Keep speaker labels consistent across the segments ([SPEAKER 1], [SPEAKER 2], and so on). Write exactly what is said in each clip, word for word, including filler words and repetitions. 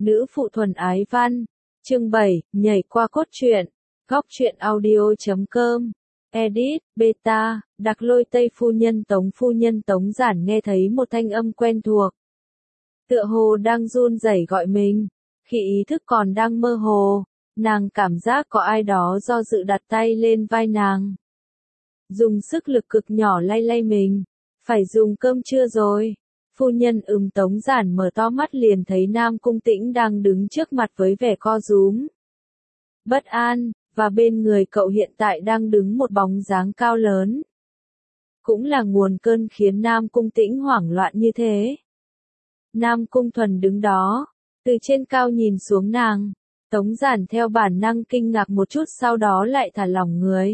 [SPEAKER 1] Nữ phụ thuần ái văn. Chương bảy, nhảy qua cốt truyện. Góc truyện audio chấm com. Edit, beta, đặc lôi Tây phu nhân Tống phu nhân Tống Giản nghe thấy một thanh âm quen thuộc. Tựa hồ đang run rẩy gọi mình. Khi ý thức còn đang mơ hồ, nàng cảm giác có ai đó do dự đặt tay lên vai nàng. Dùng sức lực cực nhỏ lay lay mình. Phải dùng cơm trưa rồi. Phu nhân ừm Tống Giản mở to mắt liền thấy Nam Cung Tĩnh đang đứng trước mặt với vẻ co rúm. Bất an, và bên người cậu hiện tại đang đứng một bóng dáng cao lớn. Cũng là nguồn cơn khiến Nam Cung Tĩnh hoảng loạn như thế. Nam Cung Thuần đứng đó, từ trên cao nhìn xuống nàng. Tống Giản theo bản năng kinh ngạc một chút sau đó lại thả lỏng người.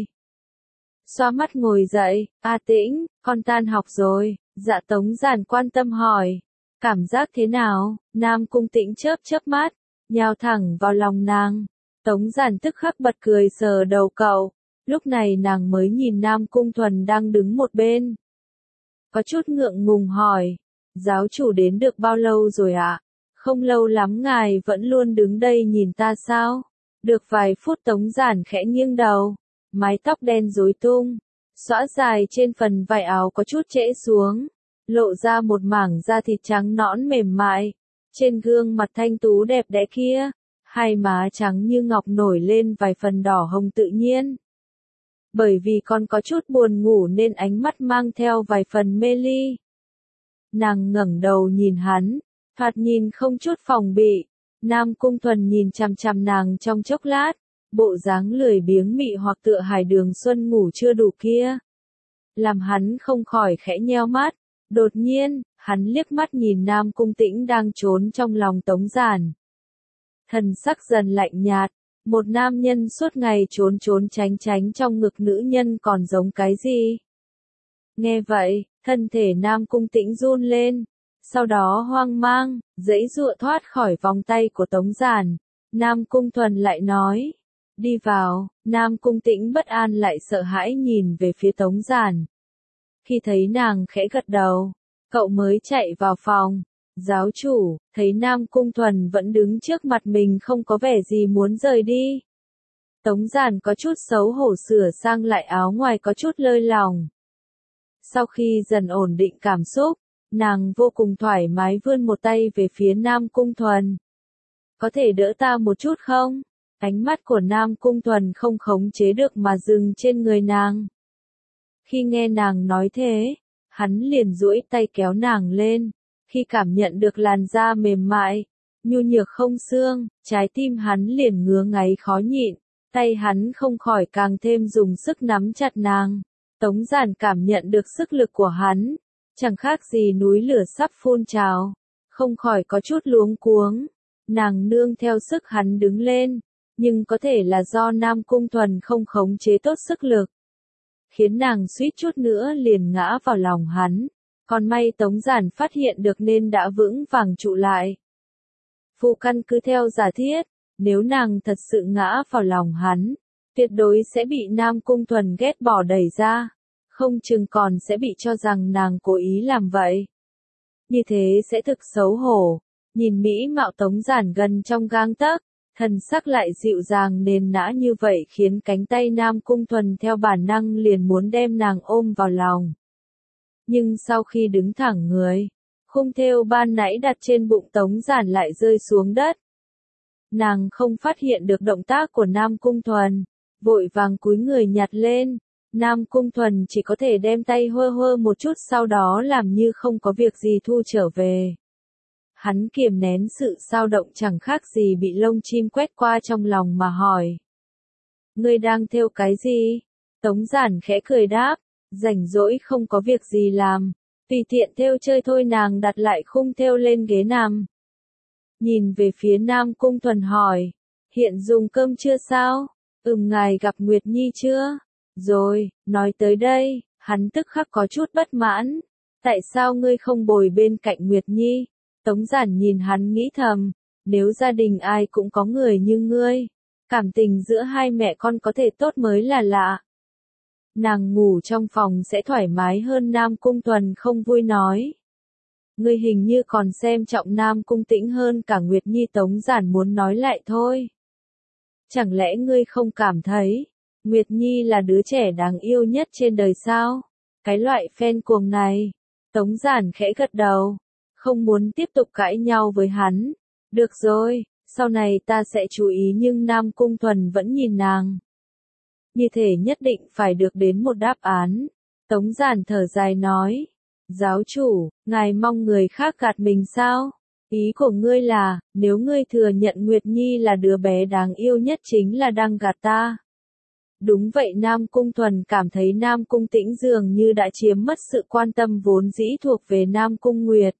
[SPEAKER 1] Xoa mắt ngồi dậy, A Tĩnh, con tan học rồi. Dạ Tống Giản quan tâm hỏi. Cảm giác thế nào? Nam Cung Tĩnh chớp chớp mắt, nhào thẳng vào lòng nàng. Tống Giản tức khắc bật cười sờ đầu cậu. Lúc này nàng mới nhìn Nam Cung Thuần đang đứng một bên. Có chút ngượng ngùng hỏi. Giáo chủ đến được bao lâu rồi ạ? À? Không lâu lắm ngài vẫn luôn đứng đây nhìn ta sao? Được vài phút Tống Giản khẽ nghiêng đầu. Mái tóc đen rối tung. Xõa dài trên phần vải áo có chút trễ xuống, lộ ra một mảng da thịt trắng nõn mềm mại. Trên gương mặt thanh tú đẹp đẽ kia, hai má trắng như ngọc nổi lên vài phần đỏ hồng tự nhiên. Bởi vì con có chút buồn ngủ nên ánh mắt mang theo vài phần mê ly. Nàng ngẩng đầu nhìn hắn, thoạt nhìn không chút phòng bị. Nam Cung Thuần nhìn chằm chằm nàng trong chốc lát. Bộ dáng lười biếng mị hoặc tựa Hải Đường Xuân ngủ chưa đủ kia. Làm hắn không khỏi khẽ nheo mắt. Đột nhiên, hắn liếc mắt nhìn Nam Cung Tĩnh đang trốn trong lòng Tống Giản. Thần sắc dần lạnh nhạt. Một nam nhân suốt ngày trốn trốn tránh tránh trong ngực nữ nhân còn giống cái gì? Nghe vậy, thân thể Nam Cung Tĩnh run lên. Sau đó hoang mang, giãy giụa thoát khỏi vòng tay của Tống Giản. Nam Cung Thuần lại nói. Đi vào, Nam Cung Tĩnh bất an lại sợ hãi nhìn về phía Tống Giản. Khi thấy nàng khẽ gật đầu, cậu mới chạy vào phòng. Giáo chủ, thấy Nam Cung Thuần vẫn đứng trước mặt mình không có vẻ gì muốn rời đi. Tống Giản có chút xấu hổ sửa sang lại áo ngoài có chút lơi lỏng. Sau khi dần ổn định cảm xúc, nàng vô cùng thoải mái vươn một tay về phía Nam Cung Thuần. Có thể đỡ ta một chút không? Ánh mắt của Nam Cung Thuần không khống chế được mà dừng trên người nàng. Khi nghe nàng nói thế, hắn liền duỗi tay kéo nàng lên. Khi cảm nhận được làn da mềm mại, nhu nhược không xương, trái tim hắn liền ngứa ngáy khó nhịn. Tay hắn không khỏi càng thêm dùng sức nắm chặt nàng. Tống Giản cảm nhận được sức lực của hắn, chẳng khác gì núi lửa sắp phun trào. Không khỏi có chút luống cuống. Nàng nương theo sức hắn đứng lên. Nhưng có thể là do Nam Cung Thuần không khống chế tốt sức lực. Khiến nàng suýt chút nữa liền ngã vào lòng hắn. Còn may Tống Giản phát hiện được nên đã vững vàng trụ lại. Phụ căn cứ theo giả thiết, nếu nàng thật sự ngã vào lòng hắn, tuyệt đối sẽ bị Nam Cung Thuần ghét bỏ đẩy ra. Không chừng còn sẽ bị cho rằng nàng cố ý làm vậy. Như thế sẽ thực xấu hổ. Nhìn mỹ mạo Tống Giản gần trong gang tấc. Thần sắc lại dịu dàng nền nã như vậy khiến cánh tay Nam Cung Thuần theo bản năng liền muốn đem nàng ôm vào lòng. Nhưng sau khi đứng thẳng người, khung thêu ban nãy đặt trên bụng Tống Giản lại rơi xuống đất. Nàng không phát hiện được động tác của Nam Cung Thuần, vội vàng cúi người nhặt lên. Nam Cung Thuần chỉ có thể đem tay hơ hơ một chút sau đó làm như không có việc gì thu trở về. Hắn kiềm nén sự dao động chẳng khác gì bị lông chim quét qua trong lòng mà hỏi. Ngươi đang thêu cái gì? Tống Giản khẽ cười đáp, rảnh rỗi không có việc gì làm, tùy tiện thêu chơi thôi. Nàng đặt lại khung thêu lên ghế nằm. Nhìn về phía Nam Cung Thuần hỏi, hiện dùng cơm chưa sao? Ừm ngài gặp Nguyệt Nhi chưa? Rồi, nói tới đây, hắn tức khắc có chút bất mãn. Tại sao ngươi không bồi bên cạnh Nguyệt Nhi? Tống Giản nhìn hắn nghĩ thầm, nếu gia đình ai cũng có người như ngươi, cảm tình giữa hai mẹ con có thể tốt mới là lạ. Nàng ngủ trong phòng sẽ thoải mái hơn. Nam Cung Thuần không vui nói. Ngươi hình như còn xem trọng Nam Cung Tĩnh hơn cả Nguyệt Nhi. Tống Giản muốn nói lại thôi. Chẳng lẽ ngươi không cảm thấy, Nguyệt Nhi là đứa trẻ đáng yêu nhất trên đời sao? Cái loại fan cuồng này. Tống Giản khẽ gật đầu, không muốn tiếp tục cãi nhau với hắn. Được rồi, sau này ta sẽ chú ý, nhưng Nam Cung Thuần vẫn nhìn nàng. Như thể nhất định phải được đến một đáp án. Tống Giản thở dài nói, giáo chủ, ngài mong người khác gạt mình sao? Ý của ngươi là, nếu ngươi thừa nhận Nguyệt Nhi là đứa bé đáng yêu nhất chính là đang gạt ta. Đúng vậy. Nam Cung Thuần cảm thấy Nam Cung Tĩnh dường như đã chiếm mất sự quan tâm vốn dĩ thuộc về Nam Cung Nguyệt.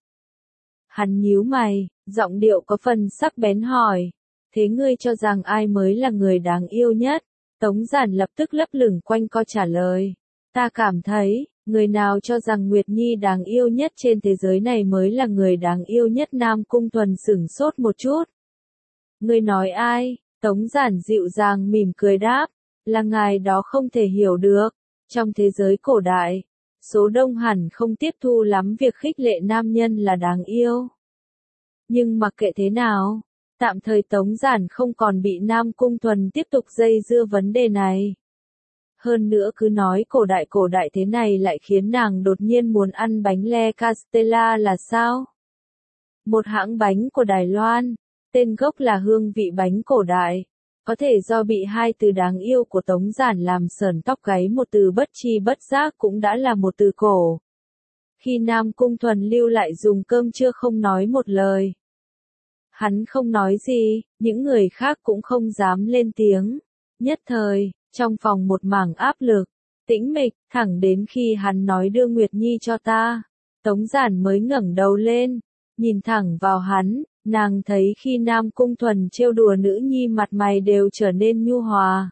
[SPEAKER 1] Hắn nhíu mày, giọng điệu có phần sắc bén hỏi, thế ngươi cho rằng ai mới là người đáng yêu nhất? Tống Giản lập tức lấp lửng quanh co trả lời, ta cảm thấy, người nào cho rằng Nguyệt Nhi đáng yêu nhất trên thế giới này mới là người đáng yêu nhất? Nam Cung Thuần sửng sốt một chút. Ngươi nói ai? Tống Giản dịu dàng mỉm cười đáp, là ngài đó không thể hiểu được. Trong thế giới cổ đại, số đông hẳn không tiếp thu lắm việc khích lệ nam nhân là đáng yêu. Nhưng mặc kệ thế nào, tạm thời Tống Giản không còn bị Nam Cung Thuần tiếp tục dây dưa vấn đề này. Hơn nữa cứ nói cổ đại cổ đại thế này lại khiến nàng đột nhiên muốn ăn bánh Le Castella là sao? Một hãng bánh của Đài Loan, tên gốc là Hương Vị Bánh Cổ Đại. Có thể do bị hai từ đáng yêu của Tống Giản làm sởn tóc gáy, một từ bất chi bất giác cũng đã là một từ cổ. Khi Nam Cung Thuần lưu lại dùng cơm trưa không nói một lời. Hắn không nói gì, những người khác cũng không dám lên tiếng. Nhất thời, trong phòng một mảng áp lực, tĩnh mịch, thẳng đến khi hắn nói đưa Nguyệt Nhi cho ta. Tống Giản mới ngẩng đầu lên, nhìn thẳng vào hắn. Nàng thấy khi Nam Cung Thuần trêu đùa nữ nhi mặt mày đều trở nên nhu hòa.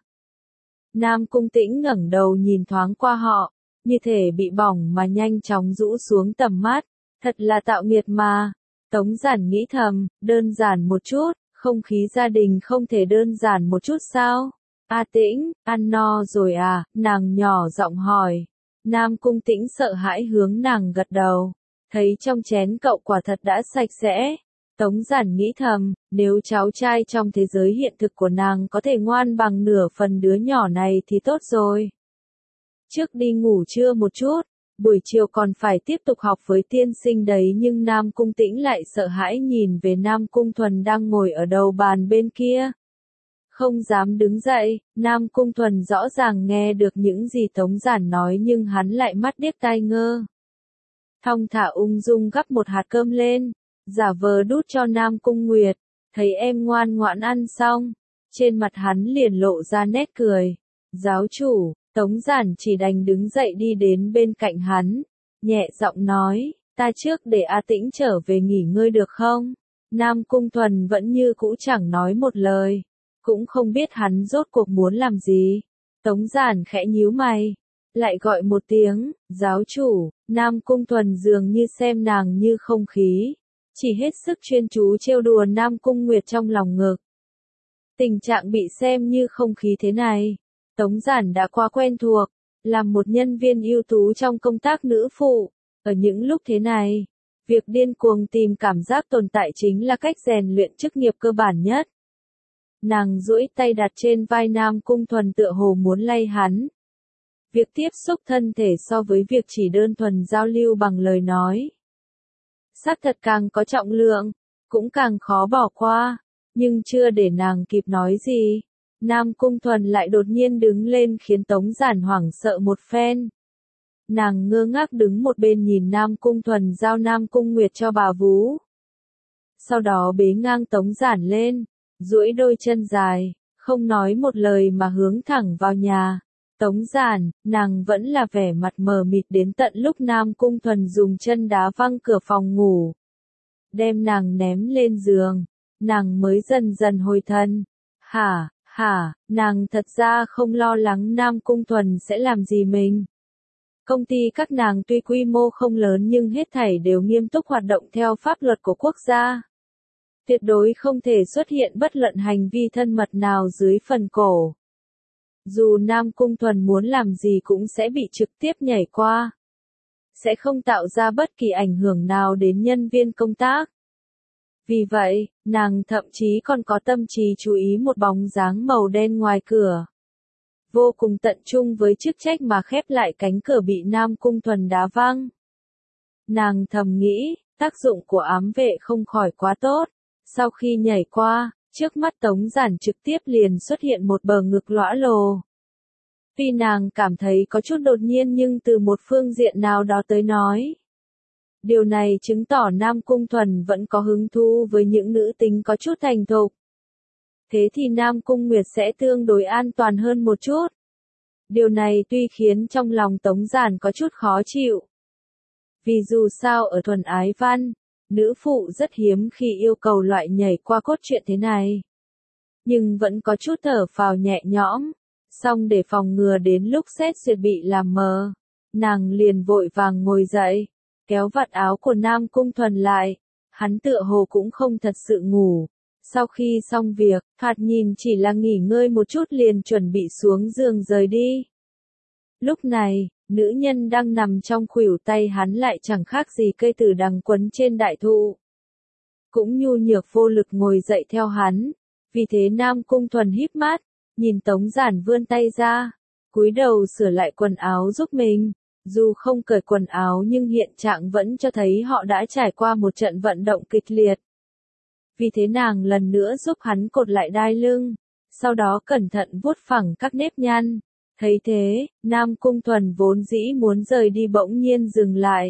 [SPEAKER 1] Nam Cung Tĩnh ngẩng đầu nhìn thoáng qua họ, như thể bị bỏng mà nhanh chóng rũ xuống tầm mắt. Thật là tạo nghiệt mà. Tống Giản nghĩ thầm, đơn giản một chút, không khí gia đình không thể đơn giản một chút sao? A Tĩnh, ăn no rồi à? Nàng nhỏ giọng hỏi. Nam Cung Tĩnh sợ hãi hướng nàng gật đầu. Thấy trong chén cậu quả thật đã sạch sẽ. Tống Giản nghĩ thầm, nếu cháu trai trong thế giới hiện thực của nàng có thể ngoan bằng nửa phần đứa nhỏ này thì tốt rồi. Trước đi ngủ trưa một chút, buổi chiều còn phải tiếp tục học với tiên sinh đấy. Nhưng Nam Cung Tĩnh lại sợ hãi nhìn về Nam Cung Thuần đang ngồi ở đầu bàn bên kia. Không dám đứng dậy. Nam Cung Thuần rõ ràng nghe được những gì Tống Giản nói nhưng hắn lại mắt điếc tai ngơ. Thong thả ung dung gắp một hạt cơm lên, giả vờ đút cho Nam Cung Nguyệt. Thấy em ngoan ngoãn ăn xong, trên mặt hắn liền lộ ra nét cười. Giáo chủ, Tống Giản chỉ đành đứng dậy đi đến bên cạnh hắn, nhẹ giọng nói, ta trước để A Tĩnh trở về nghỉ ngơi được không? Nam Cung Thuần vẫn như cũ chẳng nói một lời, cũng không biết hắn rốt cuộc muốn làm gì. Tống Giản khẽ nhíu mày, lại gọi một tiếng, giáo chủ. Nam Cung Thuần dường như xem nàng như không khí, chỉ hết sức chuyên chú trêu đùa Nam Cung Nguyệt trong lòng ngực. Tình trạng bị xem như không khí thế này, Tống Giản đã quá quen thuộc, làm một nhân viên ưu tú trong công tác nữ phụ. Ở những lúc thế này, việc điên cuồng tìm cảm giác tồn tại chính là cách rèn luyện chức nghiệp cơ bản nhất. Nàng duỗi tay đặt trên vai Nam Cung Thuần tựa hồ muốn lay hắn. Việc tiếp xúc thân thể so với việc chỉ đơn thuần giao lưu bằng lời nói, xác thật càng có trọng lượng, cũng càng khó bỏ qua. Nhưng chưa để nàng kịp nói gì, Nam Cung Thuần lại đột nhiên đứng lên khiến Tống Giản hoảng sợ một phen. Nàng ngơ ngác đứng một bên nhìn Nam Cung Thuần giao Nam Cung Nguyệt cho bà vú. Sau đó bế ngang Tống Giản lên, duỗi đôi chân dài, không nói một lời mà hướng thẳng vào nhà. Tống Giản, nàng vẫn là vẻ mặt mờ mịt đến tận lúc Nam Cung Thuần dùng chân đá văng cửa phòng ngủ, đem nàng ném lên giường, nàng mới dần dần hồi thần. Hả, hả, nàng thật ra không lo lắng Nam Cung Thuần sẽ làm gì mình. Công ty các nàng tuy quy mô không lớn nhưng hết thảy đều nghiêm túc hoạt động theo pháp luật của quốc gia. Tuyệt đối không thể xuất hiện bất luận hành vi thân mật nào dưới phần cổ. Dù Nam Cung Thuần muốn làm gì cũng sẽ bị trực tiếp nhảy qua. sẽ không tạo ra bất kỳ ảnh hưởng nào đến nhân viên công tác. Vì vậy, nàng thậm chí còn có tâm trí chú ý một bóng dáng màu đen ngoài cửa. Vô cùng tận trung với chức trách mà khép lại cánh cửa bị Nam Cung Thuần đá văng. Nàng thầm nghĩ, tác dụng của ám vệ không khỏi quá tốt. Sau khi nhảy qua, trước mắt Tống Giản trực tiếp liền xuất hiện một bờ ngực lõa lồ. Tuy nàng cảm thấy có chút đột nhiên nhưng từ một phương diện nào đó tới nói. Điều này chứng tỏ Nam Cung Thuần vẫn có hứng thú với những nữ tính có chút thành thục. Thế thì Nam Cung Nguyệt sẽ tương đối an toàn hơn một chút. Điều này tuy khiến trong lòng Tống Giản có chút khó chịu. Vì dù sao ở thuần ái văn, nữ phụ rất hiếm khi yêu cầu loại nhảy qua cốt truyện thế này. Nhưng vẫn có chút thở phào nhẹ nhõm. Xong để phòng ngừa đến lúc xét duyệt bị làm mờ, nàng liền vội vàng ngồi dậy, kéo vạt áo của Nam Cung Thuần lại. Hắn tựa hồ cũng không thật sự ngủ. Sau khi xong việc, thoạt nhìn chỉ là nghỉ ngơi một chút liền chuẩn bị xuống giường rời đi. Lúc này, nữ nhân đang nằm trong khuỷu tay hắn lại chẳng khác gì cây tử đằng quấn trên đại thụ. Cũng nhu nhược vô lực ngồi dậy theo hắn. Vì thế Nam Cung Thuần híp mắt, nhìn Tống Giản vươn tay ra, cúi đầu sửa lại quần áo giúp mình. Dù không cởi quần áo nhưng hiện trạng vẫn cho thấy họ đã trải qua một trận vận động kịch liệt. Vì thế nàng lần nữa giúp hắn cột lại đai lưng, sau đó cẩn thận vuốt phẳng các nếp nhăn. Thấy thế, Nam Cung Thuần vốn dĩ muốn rời đi bỗng nhiên dừng lại.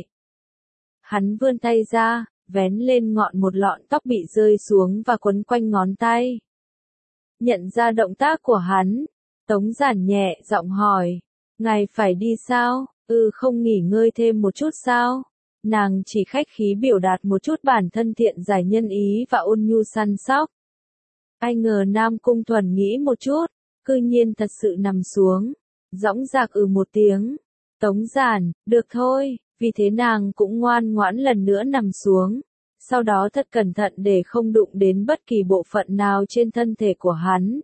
[SPEAKER 1] Hắn vươn tay ra, vén lên ngọn một lọn tóc bị rơi xuống và quấn quanh ngón tay. Nhận ra động tác của hắn, Tống Giản nhẹ giọng hỏi, ngài phải đi sao? Ừ, không nghỉ ngơi thêm một chút sao? Nàng chỉ khách khí biểu đạt một chút bản thân thiện giải nhân ý và ôn nhu săn sóc. Ai ngờ Nam Cung Thuần nghĩ một chút, cư nhiên thật sự nằm xuống, dõng dạc ừ một tiếng. Tống Giản, được thôi, vì thế nàng cũng ngoan ngoãn lần nữa nằm xuống. Sau đó thật cẩn thận để không đụng đến bất kỳ bộ phận nào trên thân thể của hắn.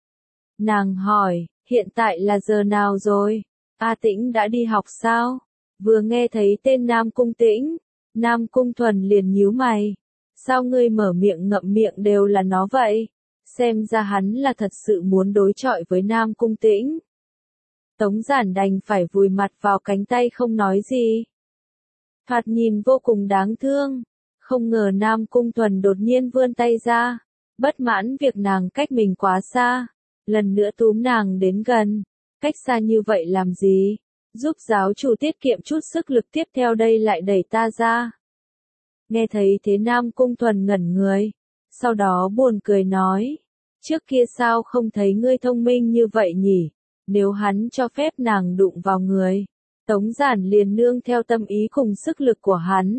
[SPEAKER 1] Nàng hỏi, hiện tại là giờ nào rồi? A Tĩnh đã đi học sao? Vừa nghe thấy tên Nam Cung Tĩnh, Nam Cung Thuần liền nhíu mày. Sao ngươi mở miệng ngậm miệng đều là nó vậy? Xem ra hắn là thật sự muốn đối chọi với Nam Cung Tĩnh. Tống Giản đành phải vùi mặt vào cánh tay không nói gì. Thoạt nhìn vô cùng đáng thương. Không ngờ Nam Cung Thuần đột nhiên vươn tay ra, bất mãn việc nàng cách mình quá xa, lần nữa túm nàng đến gần. Cách xa như vậy làm gì? Giúp giáo chủ tiết kiệm chút sức lực, tiếp theo đây lại đẩy ta ra. Nghe thấy thế Nam Cung Thuần ngẩn người, sau đó buồn cười nói, trước kia sao không thấy ngươi thông minh như vậy nhỉ? Nếu hắn cho phép nàng đụng vào người, Tống Giản liền nương theo tâm ý cùng sức lực của hắn.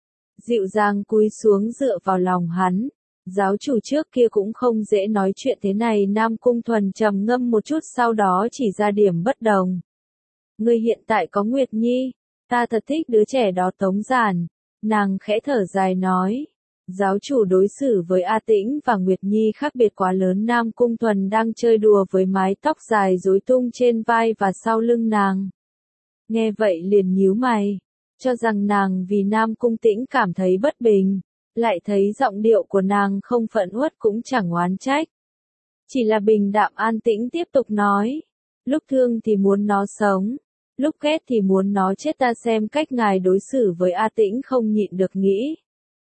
[SPEAKER 1] Dịu dàng cúi xuống dựa vào lòng hắn. Giáo chủ trước kia cũng không dễ nói chuyện thế này. Nam Cung Thuần trầm ngâm một chút sau đó chỉ ra điểm bất đồng. Ngươi hiện tại có Nguyệt Nhi, ta thật thích đứa trẻ đó. Tống Giản, nàng khẽ thở dài nói. Giáo chủ đối xử với A Tĩnh và Nguyệt Nhi khác biệt quá lớn. Nam Cung Thuần đang chơi đùa với mái tóc dài rối tung trên vai và sau lưng nàng. Nghe vậy liền nhíu mày, cho rằng nàng vì Nam Cung Tĩnh cảm thấy bất bình, lại thấy giọng điệu của nàng không phẫn uất cũng chẳng oán trách. Chỉ là bình đạm an tĩnh tiếp tục nói, lúc thương thì muốn nó sống, lúc ghét thì muốn nó chết. Ta xem cách ngài đối xử với A Tĩnh không nhịn được nghĩ.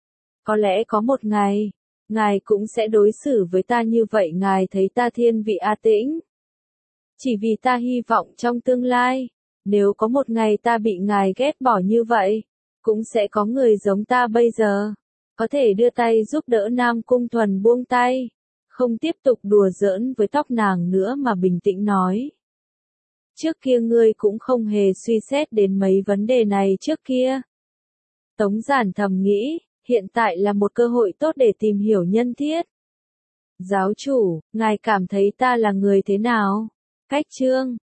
[SPEAKER 1] Có lẽ có một ngày, ngài cũng sẽ đối xử với ta như vậy. Ngài thấy ta thiên vị A Tĩnh. Chỉ vì ta hy vọng trong tương lai, nếu có một ngày ta bị ngài ghét bỏ như vậy, cũng sẽ có người giống ta bây giờ, có thể đưa tay giúp đỡ. Nam Cung Thuần buông tay, không tiếp tục đùa giỡn với tóc nàng nữa mà bình tĩnh nói. Trước kia ngươi cũng không hề suy xét đến mấy vấn đề này trước kia. Tống Giản thầm nghĩ, hiện tại là một cơ hội tốt để tìm hiểu nhân thiết. Giáo chủ, ngài cảm thấy ta là người thế nào? Cách chương